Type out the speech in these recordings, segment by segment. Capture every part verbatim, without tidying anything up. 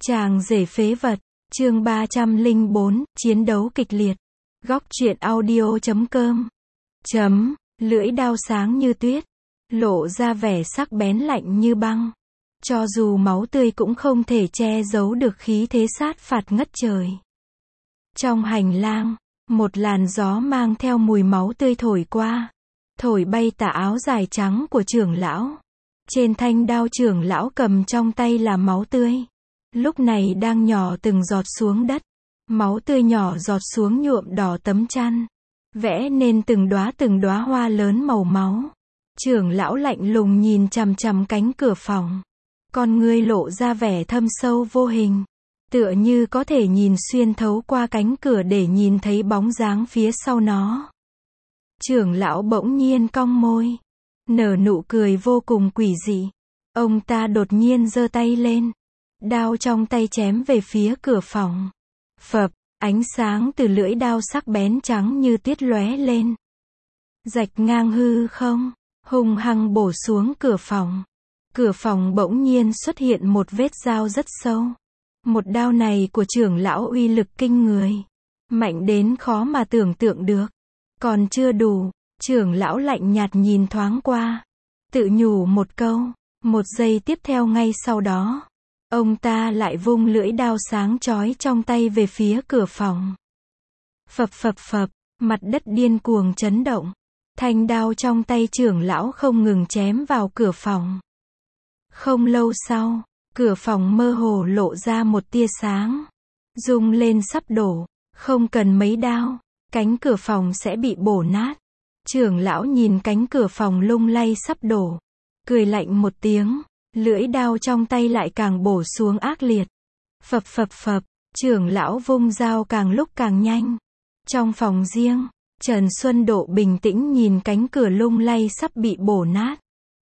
Chàng rể phế vật, chương ba trăm lẻ bốn, chiến đấu kịch liệt. Góc truyện audio chấm com. Chấm, lưỡi đao sáng như tuyết, lộ ra vẻ sắc bén lạnh như băng. Cho dù máu tươi cũng không thể che giấu được khí thế sát phạt ngất trời. Trong hành lang, một làn gió mang theo mùi máu tươi thổi qua, thổi bay tà áo dài trắng của trưởng lão. Trên thanh đao trưởng lão cầm trong tay là máu tươi. Lúc này đang nhỏ từng giọt xuống đất. Máu tươi nhỏ giọt xuống nhuộm đỏ tấm chăn, vẽ nên từng đóa từng đóa hoa lớn màu máu. Trưởng lão lạnh lùng nhìn chằm chằm cánh cửa phòng. Con ngươi lộ ra vẻ thâm sâu vô hình, tựa như có thể nhìn xuyên thấu qua cánh cửa để nhìn thấy bóng dáng phía sau nó. Trưởng lão bỗng nhiên cong môi, nở nụ cười vô cùng quỷ dị. Ông ta đột nhiên giơ tay lên, đao trong tay chém về phía cửa phòng. Phập, ánh sáng từ lưỡi đao sắc bén trắng như tuyết lóe lên, rạch ngang hư không, hung hăng bổ xuống cửa phòng. Cửa phòng bỗng nhiên xuất hiện một vết dao rất sâu. Một đao này của trưởng lão uy lực kinh người, mạnh đến khó mà tưởng tượng được. Còn chưa đủ, trưởng lão lạnh nhạt nhìn thoáng qua, tự nhủ một câu. Một giây tiếp theo ngay sau đó, ông ta lại vung lưỡi đao sáng chói trong tay về phía cửa phòng. Phập phập phập, mặt đất điên cuồng chấn động. Thanh đao trong tay trưởng lão không ngừng chém vào cửa phòng. Không lâu sau, cửa phòng mơ hồ lộ ra một tia sáng, rung lên sắp đổ. Không cần mấy đao, cánh cửa phòng sẽ bị bổ nát. Trưởng lão nhìn cánh cửa phòng lung lay sắp đổ, cười lạnh một tiếng, lưỡi đao trong tay lại càng bổ xuống ác liệt. Phập phập phập, trưởng lão vung dao càng lúc càng nhanh. Trong phòng riêng, Trần Xuân Độ bình tĩnh nhìn cánh cửa lung lay sắp bị bổ nát.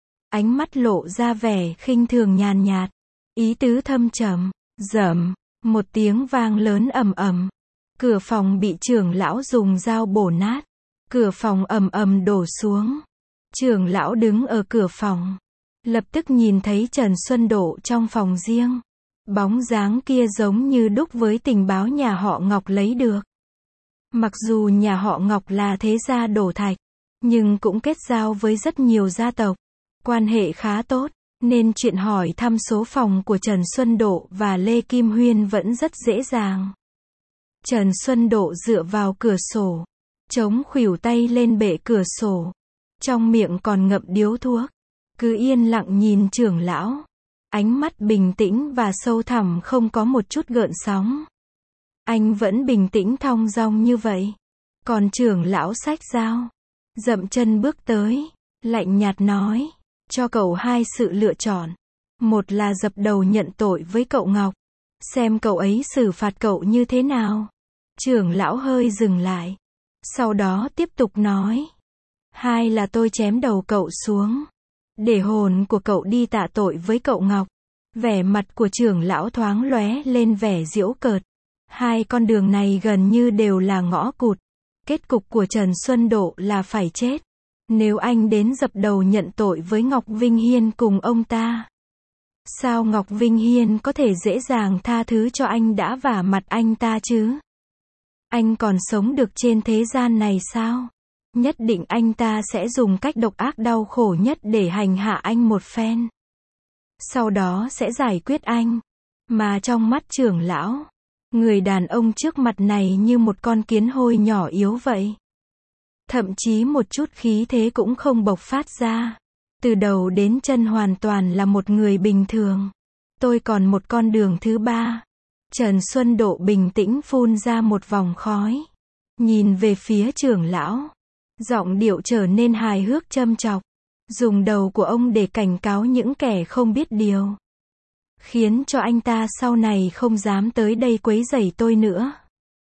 Ánh mắt lộ ra vẻ khinh thường nhàn nhạt, ý tứ thâm trầm. Rầm, một tiếng vang lớn ầm ầm. Cửa phòng bị trưởng lão dùng dao bổ nát. Cửa phòng ầm ầm đổ xuống. Trưởng lão đứng ở cửa phòng, lập tức nhìn thấy Trần Xuân Độ trong phòng riêng. Bóng dáng kia giống như đúc với tình báo nhà họ Ngọc lấy được. Mặc dù nhà họ Ngọc là thế gia đổ thạch, nhưng cũng kết giao với rất nhiều gia tộc, quan hệ khá tốt, nên chuyện hỏi thăm số phòng của Trần Xuân Độ và Lê Kim Huyên vẫn rất dễ dàng. Trần Xuân Độ dựa vào cửa sổ, chống khuỷu tay lên bệ cửa sổ, trong miệng còn ngậm điếu thuốc, cứ yên lặng nhìn trưởng lão. Ánh mắt bình tĩnh và sâu thẳm không có một chút gợn sóng. Anh vẫn bình tĩnh thong dong như vậy. Còn trưởng lão xách dao, dậm chân bước tới, lạnh nhạt nói, cho cậu hai sự lựa chọn. Một là dập đầu nhận tội với cậu Ngọc, xem cậu ấy xử phạt cậu như thế nào. Trưởng lão hơi dừng lại, sau đó tiếp tục nói, hai là tôi chém đầu cậu xuống, để hồn của cậu đi tạ tội với cậu Ngọc. Vẻ mặt của trưởng lão thoáng lóe lên vẻ giễu cợt. Hai con đường này gần như đều là ngõ cụt. Kết cục của Trần Xuân Độ là phải chết. Nếu anh đến dập đầu nhận tội với Ngọc Vinh Hiên cùng ông ta, sao Ngọc Vinh Hiên có thể dễ dàng tha thứ cho anh đã vả mặt anh ta chứ? Anh còn sống được trên thế gian này sao? Nhất định anh ta sẽ dùng cách độc ác đau khổ nhất để hành hạ anh một phen. Sau đó sẽ giải quyết anh. Mà trong mắt trưởng lão, người đàn ông trước mặt này như một con kiến hôi nhỏ yếu vậy. Thậm chí một chút khí thế cũng không bộc phát ra. Từ đầu đến chân hoàn toàn là một người bình thường. Tôi còn một con đường thứ ba. Trần Xuân Độ bình tĩnh phun ra một vòng khói, nhìn về phía trưởng lão, giọng điệu trở nên hài hước châm chọc, dùng đầu của ông để cảnh cáo những kẻ không biết điều, khiến cho anh ta sau này không dám tới đây quấy rầy tôi nữa.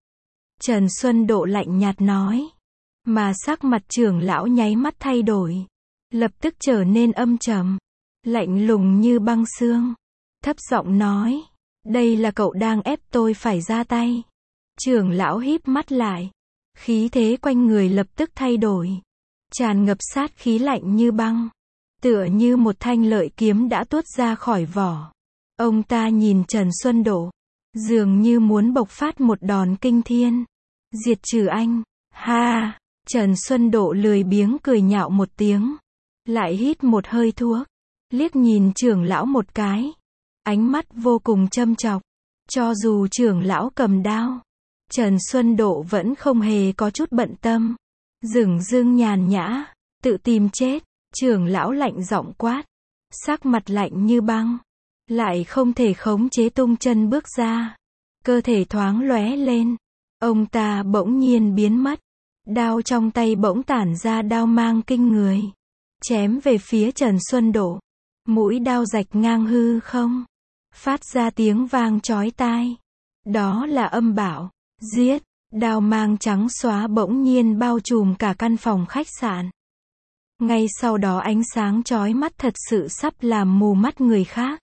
Trần Xuân Độ lạnh nhạt nói, mà sắc mặt trưởng lão nháy mắt thay đổi, lập tức trở nên âm trầm, lạnh lùng như băng xương, thấp giọng nói, đây là cậu đang ép tôi phải ra tay. Trưởng lão híp mắt lại, khí thế quanh người lập tức thay đổi, tràn ngập sát khí lạnh như băng, tựa như một thanh lợi kiếm đã tuốt ra khỏi vỏ. Ông ta nhìn Trần Xuân Độ, dường như muốn bộc phát một đòn kinh thiên, diệt trừ anh. Ha, Trần Xuân Độ lười biếng cười nhạo một tiếng, lại hít một hơi thuốc, liếc nhìn trưởng lão một cái, ánh mắt vô cùng châm chọc. Cho dù trưởng lão cầm đao, Trần Xuân Độ vẫn không hề có chút bận tâm, dửng dưng nhàn nhã, tự tìm chết. Trưởng lão lạnh giọng quát, sắc mặt lạnh như băng, lại không thể khống chế tung chân bước ra, cơ thể thoáng lóe lên, ông ta bỗng nhiên biến mất, đao trong tay bỗng tản ra đao mang kinh người, chém về phía Trần Xuân Độ, mũi đao rạch ngang hư không, phát ra tiếng vang chói tai. Đó là âm bảo, giết. Đao mang trắng xóa bỗng nhiên bao trùm cả căn phòng khách sạn. Ngay sau đó ánh sáng chói mắt thật sự sắp làm mù mắt người khác.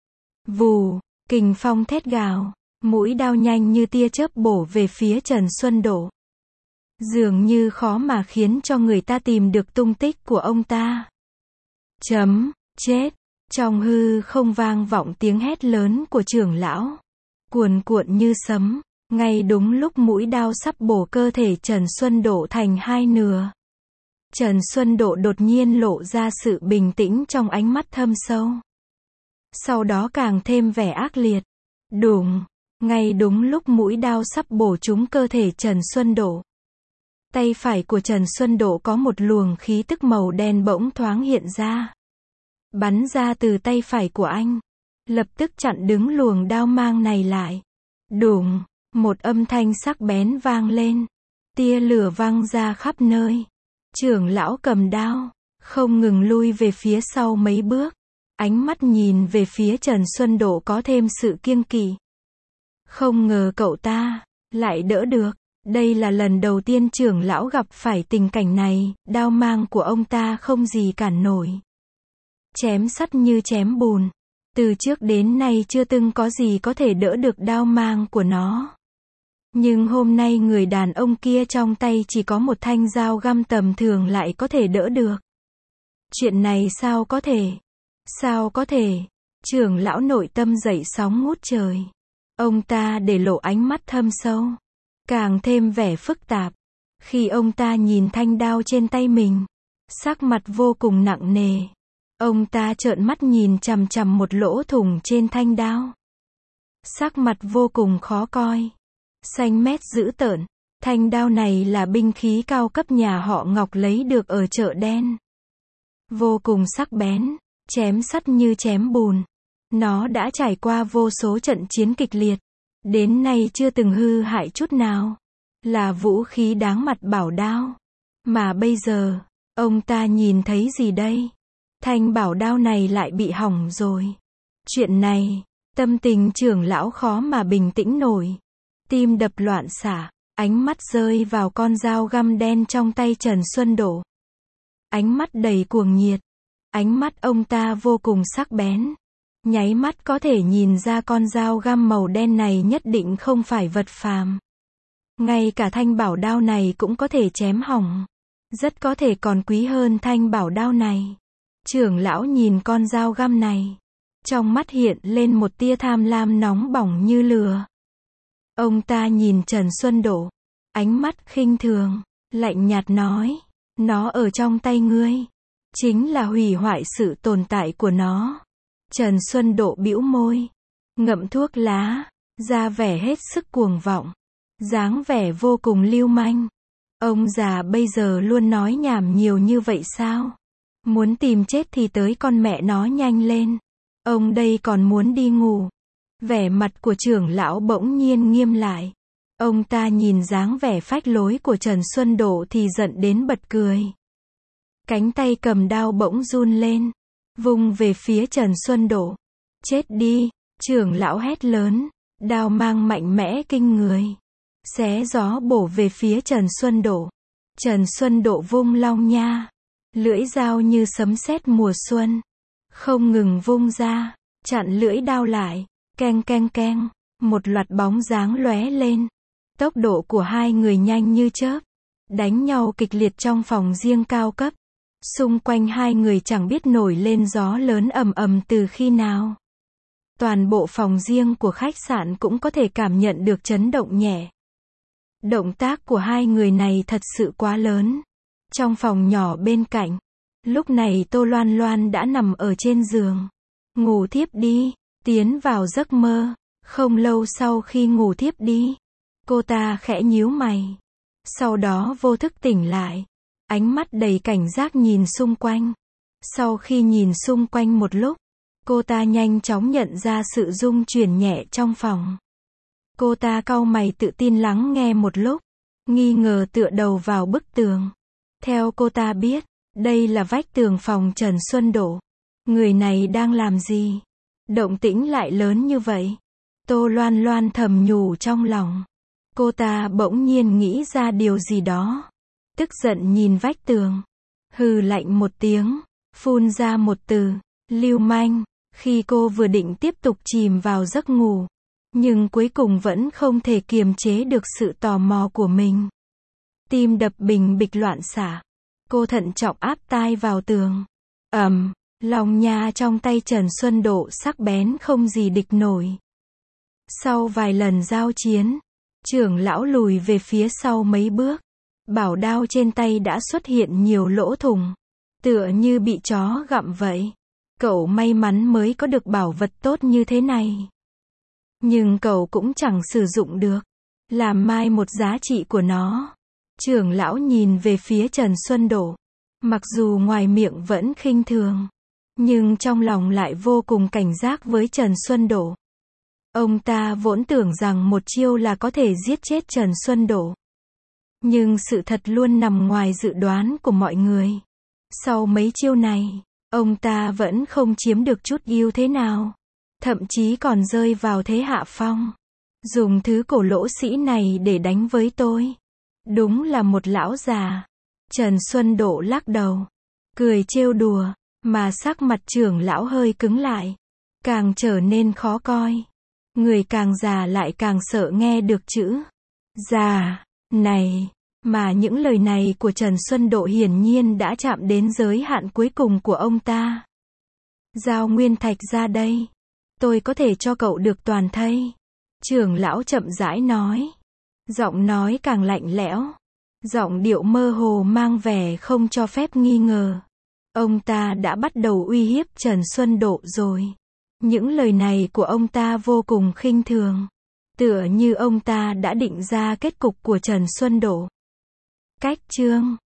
Vù, kình phong thét gào, mũi đao nhanh như tia chớp bổ về phía Trần Xuân Độ. Dường như khó mà khiến cho người ta tìm được tung tích của ông ta. Chấm, chết. Trong hư không vang vọng tiếng hét lớn của trưởng lão, cuồn cuộn như sấm, ngay đúng lúc mũi đao sắp bổ cơ thể Trần Xuân Độ thành hai nửa. Trần Xuân Độ đột nhiên lộ ra sự bình tĩnh trong ánh mắt thâm sâu. Sau đó càng thêm vẻ ác liệt. Đùng, ngay đúng lúc mũi đao sắp bổ trúng cơ thể Trần Xuân Độ. Tay phải của Trần Xuân Độ có một luồng khí tức màu đen bỗng thoáng hiện ra. Bắn ra từ tay phải của anh. Lập tức chặn đứng luồng đao mang này lại. Đùng, một âm thanh sắc bén vang lên. Tia lửa văng ra khắp nơi. Trưởng lão cầm đao, không ngừng lui về phía sau mấy bước. Ánh mắt nhìn về phía Trần Xuân Độ có thêm sự kiêng kỵ. Không ngờ cậu ta lại đỡ được. Đây là lần đầu tiên trưởng lão gặp phải tình cảnh này, đao mang của ông ta không gì cản nổi. Chém sắt như chém bùn. Từ trước đến nay chưa từng có gì có thể đỡ được đao mang của nó. Nhưng hôm nay người đàn ông kia trong tay chỉ có một thanh dao găm tầm thường lại có thể đỡ được. Chuyện này sao có thể? Sao có thể? Trưởng lão nội tâm dậy sóng ngút trời. Ông ta để lộ ánh mắt thâm sâu, càng thêm vẻ phức tạp. Khi ông ta nhìn thanh đao trên tay mình, sắc mặt vô cùng nặng nề. Ông ta trợn mắt nhìn chằm chằm một lỗ thủng trên thanh đao. Sắc mặt vô cùng khó coi. Xanh mét dữ tợn. Thanh đao này là binh khí cao cấp nhà họ Ngọc lấy được ở chợ đen. Vô cùng sắc bén, chém sắt như chém bùn. Nó đã trải qua vô số trận chiến kịch liệt. Đến nay chưa từng hư hại chút nào. Là vũ khí đáng mặt bảo đao. Mà bây giờ, ông ta nhìn thấy gì đây? Thanh bảo đao này lại bị hỏng rồi. Chuyện này, tâm tình trưởng lão khó mà bình tĩnh nổi. Tim đập loạn xạ, ánh mắt rơi vào con dao găm đen trong tay Trần Xuân Độ. Ánh mắt đầy cuồng nhiệt. Ánh mắt ông ta vô cùng sắc bén. Nháy mắt có thể nhìn ra con dao găm màu đen này nhất định không phải vật phàm. Ngay cả thanh bảo đao này cũng có thể chém hỏng. Rất có thể còn quý hơn thanh bảo đao này. Trưởng lão nhìn con dao găm này. Trong mắt hiện lên một tia tham lam nóng bỏng như lửa. Ông ta nhìn Trần Xuân Độ. Ánh mắt khinh thường, lạnh nhạt nói. Nó ở trong tay ngươi. Chính là hủy hoại sự tồn tại của nó. Trần Xuân Độ bĩu môi. Ngậm thuốc lá. Ra vẻ hết sức cuồng vọng. Dáng vẻ vô cùng lưu manh. Ông già bây giờ luôn nói nhảm nhiều như vậy sao? Muốn tìm chết thì tới con mẹ nó nhanh lên. Ông đây còn muốn đi ngủ. Vẻ mặt của trưởng lão bỗng nhiên nghiêm lại. Ông ta nhìn dáng vẻ phách lối của Trần Xuân Độ thì giận đến bật cười. Cánh tay cầm đao bỗng run lên. Vung về phía Trần Xuân Độ. Chết đi, trưởng lão hét lớn. Đao mang mạnh mẽ kinh người. Xé gió bổ về phía Trần Xuân Độ. Trần Xuân Độ vung long nha. Lưỡi dao như sấm sét mùa xuân. Không ngừng vung ra. Chặn lưỡi đao lại. Keng keng keng. Một loạt bóng dáng lóe lên. Tốc độ của hai người nhanh như chớp. Đánh nhau kịch liệt trong phòng riêng cao cấp. Xung quanh hai người chẳng biết nổi lên gió lớn ầm ầm từ khi nào. Toàn bộ phòng riêng của khách sạn cũng có thể cảm nhận được chấn động nhẹ. Động tác của hai người này thật sự quá lớn. Trong phòng nhỏ bên cạnh, lúc này Tô Loan Loan đã nằm ở trên giường. Ngủ thiếp đi, tiến vào giấc mơ. Không lâu sau khi ngủ thiếp đi, cô ta khẽ nhíu mày. Sau đó vô thức tỉnh lại. Ánh mắt đầy cảnh giác nhìn xung quanh. Sau khi nhìn xung quanh một lúc, cô ta nhanh chóng nhận ra sự rung chuyển nhẹ trong phòng. Cô ta cau mày tự tin lắng nghe một lúc, nghi ngờ tựa đầu vào bức tường. Theo cô ta biết, đây là vách tường phòng Trần Xuân Đổ. Người này đang làm gì? Động tĩnh lại lớn như vậy. Tô Loan Loan thầm nhủ trong lòng. Cô ta bỗng nhiên nghĩ ra điều gì đó. Tức giận nhìn vách tường. Hừ lạnh một tiếng, phun ra một từ, lưu manh. Khi cô vừa định tiếp tục chìm vào giấc ngủ, nhưng cuối cùng vẫn không thể kiềm chế được sự tò mò của mình. Tim đập bình bịch loạn xạ. Cô thận trọng áp tai vào tường. Ầm, lòng nha trong tay Trần Xuân Độ sắc bén không gì địch nổi. Sau vài lần giao chiến, trưởng lão lùi về phía sau mấy bước. Bảo đao trên tay đã xuất hiện nhiều lỗ thủng, tựa như bị chó gặm vậy. Cậu may mắn mới có được bảo vật tốt như thế này. Nhưng cậu cũng chẳng sử dụng được. Làm mai một giá trị của nó. Trưởng lão nhìn về phía Trần Xuân Đổ. Mặc dù ngoài miệng vẫn khinh thường, nhưng trong lòng lại vô cùng cảnh giác với Trần Xuân Đổ. Ông ta vốn tưởng rằng một chiêu là có thể giết chết Trần Xuân Đổ. Nhưng sự thật luôn nằm ngoài dự đoán của mọi người. Sau mấy chiêu này, ông ta vẫn không chiếm được chút ưu thế nào. Thậm chí còn rơi vào thế hạ phong. Dùng thứ cổ lỗ sĩ này để đánh với tôi. Đúng là một lão già. Trần Xuân Độ lắc đầu. Cười trêu đùa. Mà sắc mặt trưởng lão hơi cứng lại. Càng trở nên khó coi. Người càng già lại càng sợ nghe được chữ già này. Mà những lời này của Trần Xuân Độ hiển nhiên đã chạm đến giới hạn cuối cùng của ông ta. Giao nguyên thạch ra đây. Tôi có thể cho cậu được toàn thây. Trưởng lão chậm rãi nói. Giọng nói càng lạnh lẽo. Giọng điệu mơ hồ mang vẻ không cho phép nghi ngờ. Ông ta đã bắt đầu uy hiếp Trần Xuân Độ rồi. Những lời này của ông ta vô cùng khinh thường. Tựa như ông ta đã định ra kết cục của Trần Xuân Độ. Cách chương